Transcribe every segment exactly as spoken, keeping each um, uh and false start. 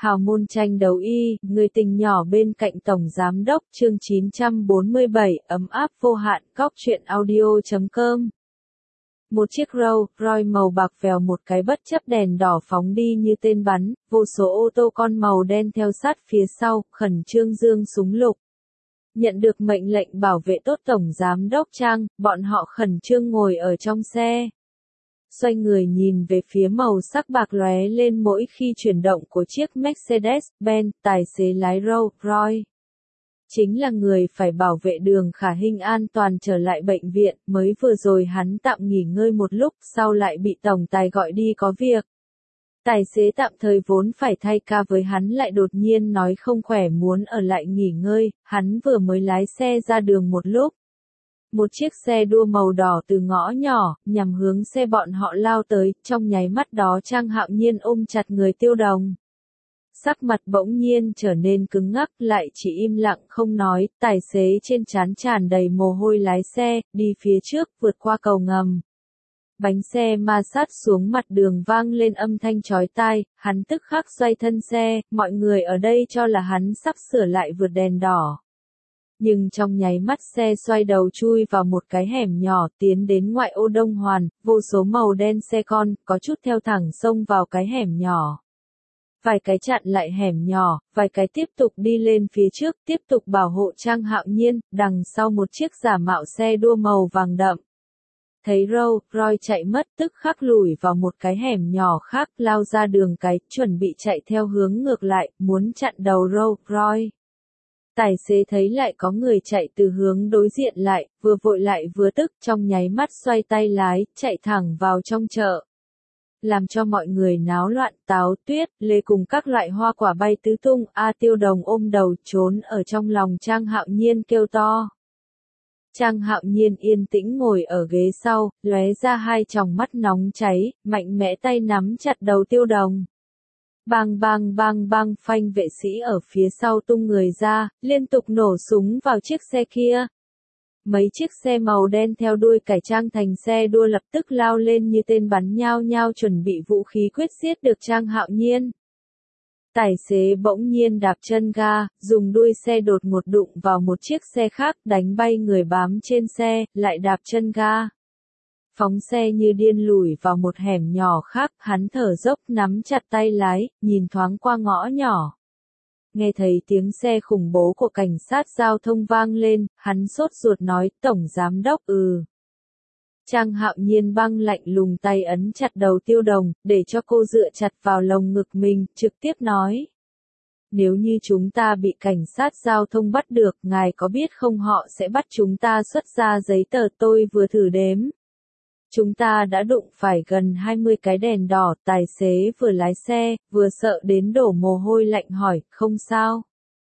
Hào môn tranh đấu y, người tình nhỏ bên cạnh Tổng Giám đốc chương chín trăm bốn mươi bảy, ấm áp vô hạn, cóc truyện audio chấm com. Một chiếc Rolls Royce màu bạc vèo một cái bất chấp đèn đỏ phóng đi như tên bắn, vô số ô tô con màu đen theo sát phía sau, khẩn trương giương súng lục. Nhận được mệnh lệnh bảo vệ tốt Tổng Giám đốc Trang, bọn họ khẩn trương ngồi ở trong xe. Xoay người nhìn về phía màu sắc bạc lóe lên mỗi khi chuyển động của chiếc Mercedes-Benz, tài xế lái Rolls Royce. Chính là người phải bảo vệ Đường Khả Hinh an toàn trở lại bệnh viện, mới vừa rồi hắn tạm nghỉ ngơi một lúc, sau lại bị tổng tài gọi đi có việc. Tài xế tạm thời vốn phải thay ca với hắn lại đột nhiên nói không khỏe muốn ở lại nghỉ ngơi, hắn vừa mới lái xe ra đường một lúc. Một chiếc xe đua màu đỏ từ ngõ nhỏ, nhằm hướng xe bọn họ lao tới, trong nháy mắt đó Trang Hạo Nhiên ôm chặt người Tiêu Đồng. Sắc mặt bỗng nhiên trở nên cứng ngắc, lại chỉ im lặng không nói, tài xế trên trán tràn đầy mồ hôi lái xe, đi phía trước, vượt qua cầu ngầm. Bánh xe ma sát xuống mặt đường vang lên âm thanh chói tai, hắn tức khắc xoay thân xe, mọi người ở đây cho là hắn sắp sửa lại vượt đèn đỏ. Nhưng trong nháy mắt xe xoay đầu chui vào một cái hẻm nhỏ tiến đến ngoại ô Đông Hoàn, vô số màu đen xe con, có chút theo thẳng xông vào cái hẻm nhỏ. Vài cái chặn lại hẻm nhỏ, vài cái tiếp tục đi lên phía trước, tiếp tục bảo hộ Trang Hạo Nhiên, đằng sau một chiếc giả mạo xe đua màu vàng đậm. Thấy Rolls Royce chạy mất tức khắc lùi vào một cái hẻm nhỏ khác, lao ra đường cái, chuẩn bị chạy theo hướng ngược lại, muốn chặn đầu Rolls Royce. Tài xế thấy lại có người chạy từ hướng đối diện lại, vừa vội lại vừa tức, trong nháy mắt xoay tay lái, chạy thẳng vào trong chợ. Làm cho mọi người náo loạn, táo, tuyết, lê cùng các loại hoa quả bay tứ tung, A Tiêu Đồng ôm đầu trốn ở trong lòng Trang Hạo Nhiên kêu to. Trang Hạo Nhiên yên tĩnh ngồi ở ghế sau, lóe ra hai tròng mắt nóng cháy, mạnh mẽ tay nắm chặt đầu Tiêu Đồng. Bang bang bang bang, phanh vệ sĩ ở phía sau tung người ra, liên tục nổ súng vào chiếc xe kia. Mấy chiếc xe màu đen theo đuôi cải trang thành xe đua lập tức lao lên như tên bắn nhao nhao chuẩn bị vũ khí quyết giết được Trang Hạo Nhiên. Tài xế bỗng nhiên đạp chân ga, dùng đuôi xe đột ngột đụng vào một chiếc xe khác, đánh bay người bám trên xe, lại đạp chân ga. Phóng xe như điên lùi vào một hẻm nhỏ khác, hắn thở dốc nắm chặt tay lái, nhìn thoáng qua ngõ nhỏ. Nghe thấy tiếng xe khủng bố của cảnh sát giao thông vang lên, hắn sốt ruột nói, Tổng Giám đốc ừ. Trang Hạo Nhiên băng lạnh lùng tay ấn chặt đầu Tiêu Đồng, để cho cô dựa chặt vào lồng ngực mình, trực tiếp nói. Nếu như chúng ta bị cảnh sát giao thông bắt được, ngài có biết không họ sẽ bắt chúng ta xuất ra giấy tờ, tôi vừa thử đếm. Chúng ta đã đụng phải gần hai mươi cái đèn đỏ, tài xế vừa lái xe, vừa sợ đến đổ mồ hôi lạnh hỏi, không sao.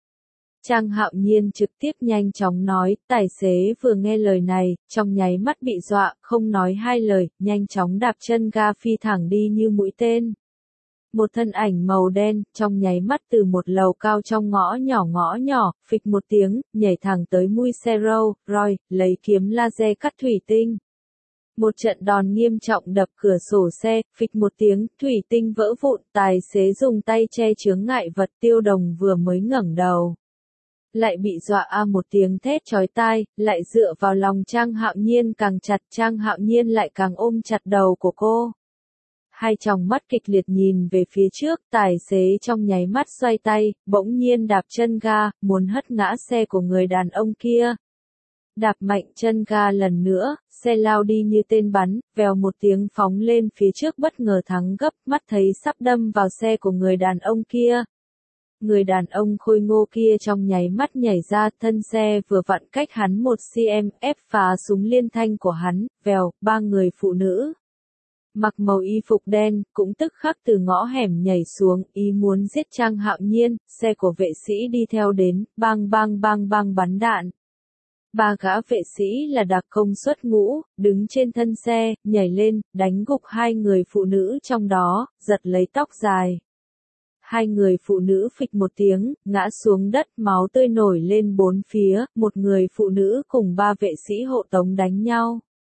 Trang Hạo Nhiên trực tiếp nhanh chóng nói, tài xế vừa nghe lời này, trong nháy mắt bị dọa, không nói hai lời, nhanh chóng đạp chân ga phi thẳng đi như mũi tên. Một thân ảnh màu đen, trong nháy mắt từ một lầu cao trong ngõ nhỏ ngõ nhỏ, phịch một tiếng, nhảy thẳng tới mui xe Rolls Royce, lấy kiếm laser cắt thủy tinh. Một trận đòn nghiêm trọng đập cửa sổ xe, phịch một tiếng, thủy tinh vỡ vụn, tài xế dùng tay che chướng ngại vật. Tiêu Đồng vừa mới ngẩng đầu. Lại bị dọa a một tiếng thét chói tai, lại dựa vào lòng Trang Hạo Nhiên càng chặt, Trang Hạo Nhiên lại càng ôm chặt đầu của cô. Hai tròng mắt kịch liệt nhìn về phía trước, tài xế trong nháy mắt xoay tay, bỗng nhiên đạp chân ga, muốn hất ngã xe của người đàn ông kia. Đạp mạnh chân ga lần nữa, xe lao đi như tên bắn, vèo một tiếng phóng lên phía trước bất ngờ thắng gấp, mắt thấy sắp đâm vào xe của người đàn ông kia. Người đàn ông khôi ngô kia trong nháy mắt nhảy ra, thân xe vừa vặn cách hắn một xăng-ti-mét, ép phá súng liên thanh của hắn, vèo, ba người phụ nữ. Mặc màu y phục đen, cũng tức khắc từ ngõ hẻm nhảy xuống, ý muốn giết Trang Hạo Nhiên, xe của vệ sĩ đi theo đến, bang bang bang bang bắn đạn. Ba gã vệ sĩ là đặc công xuất ngũ, đứng trên thân xe, nhảy lên, đánh gục hai người phụ nữ trong đó, giật lấy tóc dài. Hai người phụ nữ phịch một tiếng, ngã xuống đất, máu tươi nổi lên bốn phía, một người phụ nữ cùng ba vệ sĩ hộ tống đánh nhau.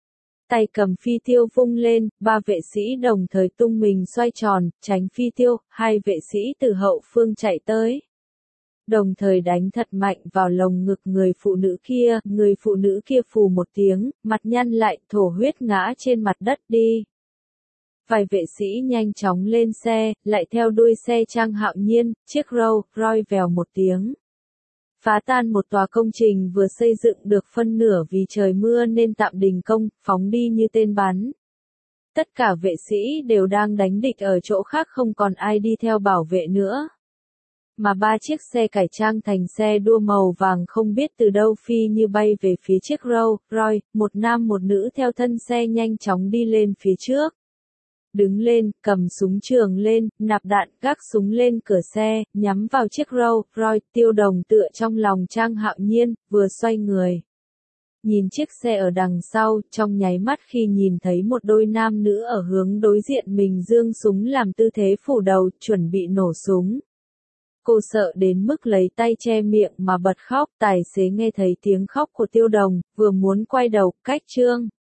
Tay cầm phi tiêu vung lên, ba vệ sĩ đồng thời tung mình xoay tròn, tránh phi tiêu, hai vệ sĩ từ hậu phương chạy tới. Đồng thời đánh thật mạnh vào lồng ngực người phụ nữ kia, người phụ nữ kia phù một tiếng, mặt nhăn lại, thổ huyết ngã trên mặt đất đi. Vài vệ sĩ nhanh chóng lên xe, lại theo đuôi xe Trang Hạo Nhiên, chiếc Rolls Royce vèo một tiếng. Phá tan một tòa công trình vừa xây dựng được phân nửa vì trời mưa nên tạm đình công, phóng đi như tên bắn. Tất cả vệ sĩ đều đang đánh địch ở chỗ khác, không còn ai đi theo bảo vệ nữa. Mà ba chiếc xe cải trang thành xe đua màu vàng không biết từ đâu phi như bay về phía chiếc Rolls Royce, một nam một nữ theo thân xe nhanh chóng đi lên phía trước. Đứng lên, cầm súng trường lên, nạp đạn, gác súng lên cửa xe, nhắm vào chiếc Rolls Royce. Tiêu Đồng tựa trong lòng Trang Hạo Nhiên, vừa xoay người. Nhìn chiếc xe ở đằng sau, trong nháy mắt khi nhìn thấy một đôi nam nữ ở hướng đối diện mình giương súng làm tư thế phủ đầu, chuẩn bị nổ súng. Cô sợ đến mức lấy tay che miệng mà bật khóc. Tài xế nghe thấy tiếng khóc của Tiêu Đồng, vừa muốn quay đầu, cách Trương